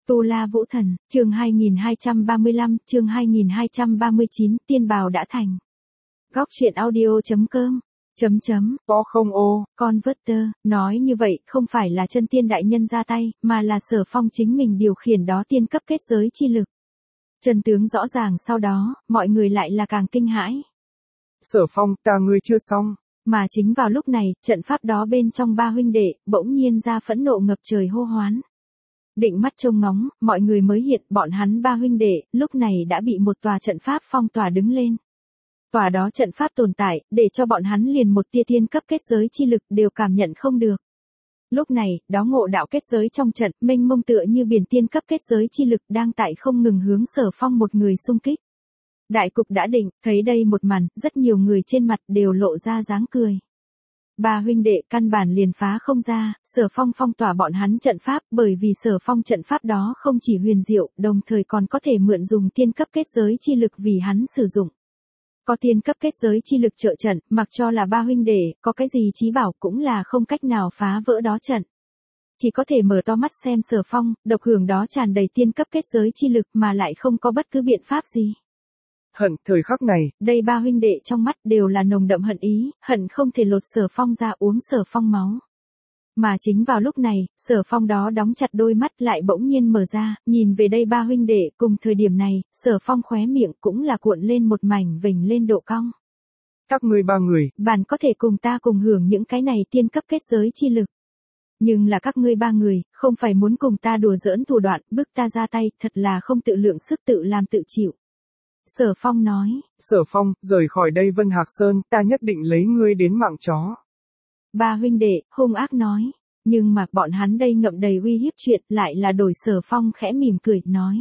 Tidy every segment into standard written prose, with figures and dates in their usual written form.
Tu La Vũ Thần, chương 2235, chương 2239, tiên bào đã thành. Góc truyện audio.com. Có không ô. Converter, nói như vậy không phải là chân tiên đại nhân ra tay, mà là Sở Phong chính mình điều khiển đó tiên cấp kết giới chi lực. Chân tướng rõ ràng sau đó, mọi người lại là càng kinh hãi. Sở Phong, ta ngươi chưa xong. Mà chính vào lúc này, trận pháp đó bên trong ba huynh đệ, bỗng nhiên ra phẫn nộ ngập trời hô hoán. Định mắt trông ngóng, mọi người mới hiện bọn hắn ba huynh đệ, lúc này đã bị một tòa trận pháp phong tỏa đứng lên. Tòa đó trận pháp tồn tại, để cho bọn hắn liền một tia tiên cấp kết giới chi lực đều cảm nhận không được. Lúc này, đó ngộ đạo kết giới trong trận, mênh mông tựa như biển tiên cấp kết giới chi lực đang tại không ngừng hướng Sở Phong một người xung kích. Đại cục đã định, thấy đây một màn, rất nhiều người trên mặt đều lộ ra dáng cười. Ba huynh đệ căn bản liền phá không ra, Sở Phong phong tỏa bọn hắn trận pháp, bởi vì Sở Phong trận pháp đó không chỉ huyền diệu, đồng thời còn có thể mượn dùng tiên cấp kết giới chi lực vì hắn sử dụng. Có tiên cấp kết giới chi lực trợ trận, mặc cho là ba huynh đệ, có cái gì chí bảo cũng là không cách nào phá vỡ đó trận. Chỉ có thể mở to mắt xem Sở Phong, độc hưởng đó tràn đầy tiên cấp kết giới chi lực mà lại không có bất cứ biện pháp gì. Hận, thời khắc này, đây ba huynh đệ trong mắt đều là nồng đậm hận ý, hận không thể lột Sở Phong ra uống Sở Phong máu. Mà chính vào lúc này, Sở Phong đó đóng chặt đôi mắt lại bỗng nhiên mở ra, nhìn về đây ba huynh đệ, cùng thời điểm này, Sở Phong khóe miệng cũng là cuộn lên một mảnh vểnh lên độ cong. Các ngươi ba người, bạn có thể cùng ta cùng hưởng những cái này tiên cấp kết giới chi lực. Nhưng là các ngươi ba người, không phải muốn cùng ta đùa giỡn thủ đoạn, bức ta ra tay, thật là không tự lượng sức tự làm tự chịu. Sở Phong nói. Sở Phong, rời khỏi đây Vân Hạc Sơn, ta nhất định lấy ngươi đến mạng chó. Ba huynh đệ, hung ác nói. Nhưng mà bọn hắn đây ngậm đầy uy hiếp chuyện, lại là đổi Sở Phong khẽ mỉm cười, nói.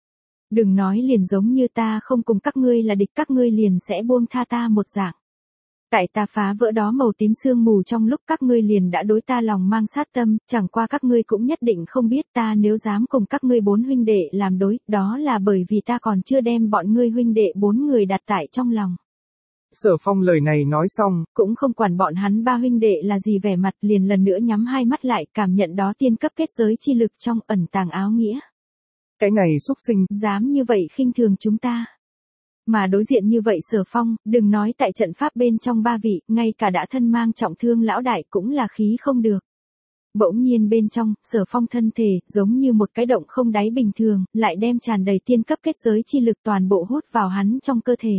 Đừng nói liền giống như ta không cùng các ngươi là địch, các ngươi liền sẽ buông tha ta một dạng. Tại ta phá vỡ đó màu tím sương mù trong lúc các ngươi liền đã đối ta lòng mang sát tâm, chẳng qua các ngươi cũng nhất định không biết ta nếu dám cùng các ngươi bốn huynh đệ làm đối, đó là bởi vì ta còn chưa đem bọn ngươi huynh đệ bốn người đặt tại trong lòng. Sở Phong lời này nói xong, cũng không quản bọn hắn ba huynh đệ là gì vẻ mặt, liền lần nữa nhắm hai mắt lại, cảm nhận đó tiên cấp kết giới chi lực trong ẩn tàng áo nghĩa. Cái này xúc sinh, dám như vậy khinh thường chúng ta. Mà đối diện như vậy Sở Phong, đừng nói tại trận pháp bên trong ba vị, ngay cả đã thân mang trọng thương lão đại cũng là khí không được. Bỗng nhiên bên trong, Sở Phong thân thể, giống như một cái động không đáy bình thường, lại đem tràn đầy tiên cấp kết giới chi lực toàn bộ hút vào hắn trong cơ thể.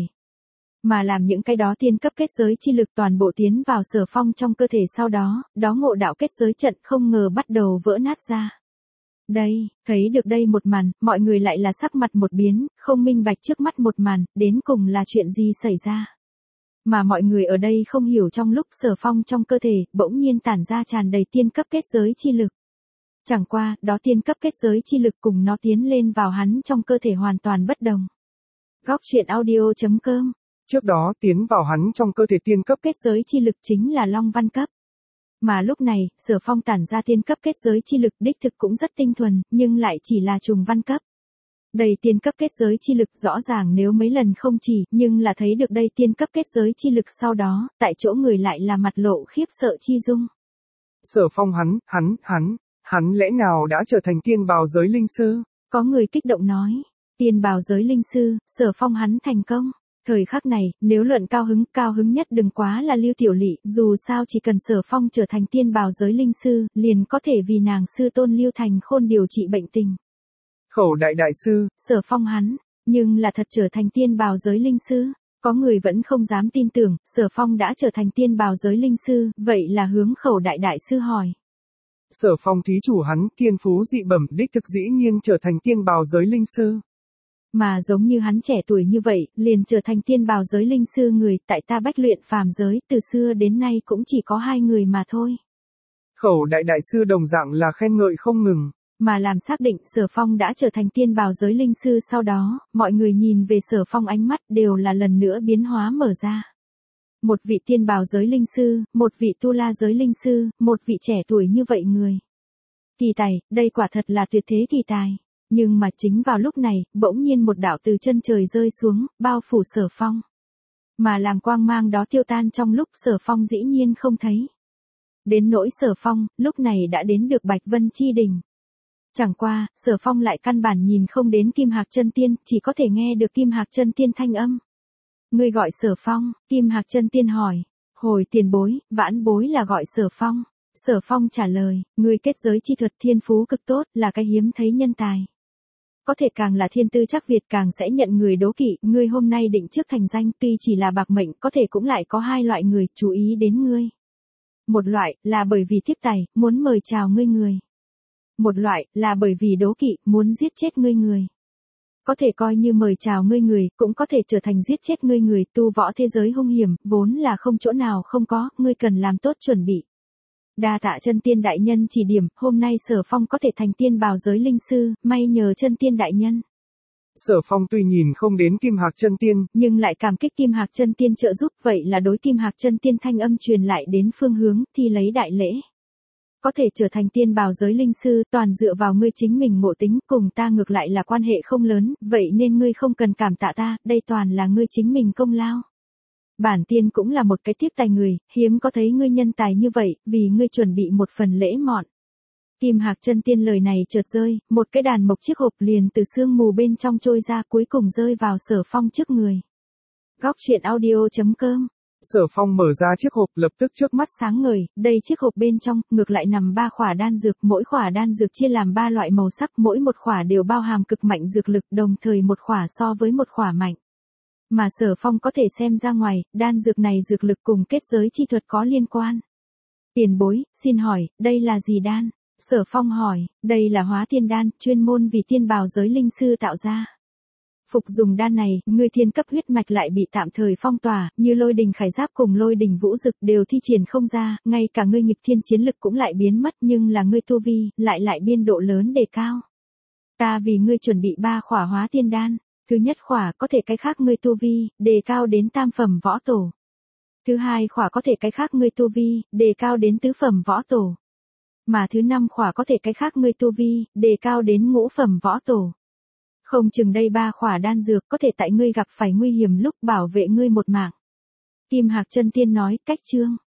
Mà làm những cái đó tiên cấp kết giới chi lực toàn bộ tiến vào Sở Phong trong cơ thể sau đó, đó ngộ đạo kết giới trận không ngờ bắt đầu vỡ nát ra. Đây, thấy được đây một màn, mọi người lại là sắc mặt một biến, không minh bạch trước mắt một màn, đến cùng là chuyện gì xảy ra. Mà mọi người ở đây không hiểu trong lúc Sở Phong trong cơ thể, bỗng nhiên tản ra tràn đầy tiên cấp kết giới chi lực. Chẳng qua, đó tiên cấp kết giới chi lực cùng nó tiến lên vào hắn trong cơ thể hoàn toàn bất đồng. Góc truyện audio.com. Trước đó tiến vào hắn trong cơ thể tiên cấp kết giới chi lực chính là Long Văn cấp. Mà lúc này, Sở Phong tản ra tiên cấp kết giới chi lực đích thực cũng rất tinh thuần, nhưng lại chỉ là trùng văn cấp. Đây tiên cấp kết giới chi lực rõ ràng nếu mấy lần không chỉ, nhưng là thấy được đây tiên cấp kết giới chi lực sau đó, tại chỗ người lại là mặt lộ khiếp sợ chi dung. Sở Phong hắn lẽ nào đã trở thành tiên bào giới linh sư? Có người kích động nói, tiên bào giới linh sư, Sở Phong hắn thành công. Thời khắc này, nếu luận cao hứng nhất đừng quá là Lưu Tiểu Lị, dù sao chỉ cần Sở Phong trở thành tiên bào giới linh sư, liền có thể vì nàng sư tôn Lưu Thành Khôn điều trị bệnh tình. Khẩu đại sư, Sở Phong hắn, nhưng là thật trở thành tiên bào giới linh sư, có người vẫn không dám tin tưởng, Sở Phong đã trở thành tiên bào giới linh sư, vậy là hướng Khẩu đại sư hỏi. Sở Phong thí chủ hắn, thiên phú dị bẩm đích thực dĩ nhiên trở thành tiên bào giới linh sư. Mà giống như hắn trẻ tuổi như vậy, liền trở thành tiên bào giới linh sư người, tại ta Bách Luyện phàm giới, từ xưa đến nay cũng chỉ có 2 người mà thôi. Khẩu đại sư đồng dạng là khen ngợi không ngừng. Mà làm xác định Sở Phong đã trở thành tiên bào giới linh sư sau đó, mọi người nhìn về Sở Phong ánh mắt đều là lần nữa biến hóa mở ra. Một vị tiên bào giới linh sư, một vị tu la giới linh sư, một vị trẻ tuổi như vậy người. Kỳ tài, đây quả thật là tuyệt thế kỳ tài. Nhưng mà chính vào lúc này, bỗng nhiên một đạo từ chân trời rơi xuống, bao phủ Sở Phong. Mà làm quang mang đó tiêu tan trong lúc Sở Phong dĩ nhiên không thấy. Đến nỗi Sở Phong, lúc này đã đến được Bạch Vân Chi Đỉnh. Chẳng qua, Sở Phong lại căn bản nhìn không đến Kim Hạc Chân Tiên, chỉ có thể nghe được Kim Hạc Chân Tiên thanh âm. Ngươi gọi Sở Phong, Kim Hạc Chân Tiên hỏi. Hồi tiền bối, vãn bối là gọi Sở Phong. Sở Phong trả lời, ngươi kết giới chi thuật thiên phú cực tốt, là cái hiếm thấy nhân tài. Có thể càng là thiên tư chắc Việt càng sẽ nhận người đố kỵ, ngươi hôm nay định trước thành danh tuy chỉ là bạc mệnh có thể cũng lại có hai loại người chú ý đến ngươi. Một loại là bởi vì tiếp tài, muốn mời chào ngươi người. Một loại là bởi vì đố kỵ, muốn giết chết ngươi người. Có thể coi như mời chào ngươi người, cũng có thể trở thành giết chết ngươi người, tu võ thế giới hung hiểm, vốn là không chỗ nào không có, ngươi cần làm tốt chuẩn bị. Đa tạ chân tiên đại nhân chỉ điểm, hôm nay Sở Phong có thể thành tiên bào giới linh sư, may nhờ chân tiên đại nhân. Sở Phong tuy nhìn không đến Kim Hạc Chân Tiên, nhưng lại cảm kích Kim Hạc Chân Tiên trợ giúp, vậy là đối Kim Hạc Chân Tiên thanh âm truyền lại đến phương hướng, thi lấy đại lễ. Có thể trở thành tiên bào giới linh sư, toàn dựa vào ngươi chính mình ngộ tính, cùng ta ngược lại là quan hệ không lớn, vậy nên ngươi không cần cảm tạ ta, đây toàn là ngươi chính mình công lao. Bản tiên cũng là một cái tiếp tài người, hiếm có thấy ngươi nhân tài như vậy, vì ngươi chuẩn bị một phần lễ mọn. Kim Hạc Chân Tiên lời này chợt rơi, một cái đàn mộc chiếc hộp liền từ sương mù bên trong trôi ra, cuối cùng rơi vào Sở Phong trước người. Góc truyện audio.com. Sở Phong mở ra chiếc hộp, lập tức trước mắt sáng ngời, đây chiếc hộp bên trong, ngược lại nằm 3 khỏa đan dược, mỗi khỏa đan dược chia làm 3 loại màu sắc, mỗi một khỏa đều bao hàm cực mạnh dược lực, đồng thời một khỏa so với một khỏa mạnh. Mà Sở Phong có thể xem ra ngoài, đan dược này dược lực cùng kết giới chi thuật có liên quan. Tiền bối, xin hỏi, đây là gì đan? Sở Phong hỏi, đây là Hóa Thiên Đan, chuyên môn vì tiên bào giới linh sư tạo ra. Phục dùng đan này, ngươi thiên cấp huyết mạch lại bị tạm thời phong tỏa, như Lôi Đình Khải Giáp cùng Lôi Đình Vũ Dực đều thi triển không ra, ngay cả ngươi nghịch thiên chiến lực cũng lại biến mất, nhưng là ngươi tu vi, lại biên độ lớn đề cao. Ta vì ngươi chuẩn bị 3 khỏa Hóa Thiên Đan, thứ nhất khỏa có thể cái khác ngươi tu vi, đề cao đến tam phẩm võ tổ. Thứ hai khỏa có thể cái khác ngươi tu vi, đề cao đến tứ phẩm võ tổ. Mà thứ 5 khỏa có thể cái khác ngươi tu vi, đề cao đến ngũ phẩm võ tổ. Không chừng đây 3 khỏa đan dược có thể tại ngươi gặp phải nguy hiểm lúc bảo vệ ngươi một mạng. Kim Hạc Chân Tiên nói, cách chương.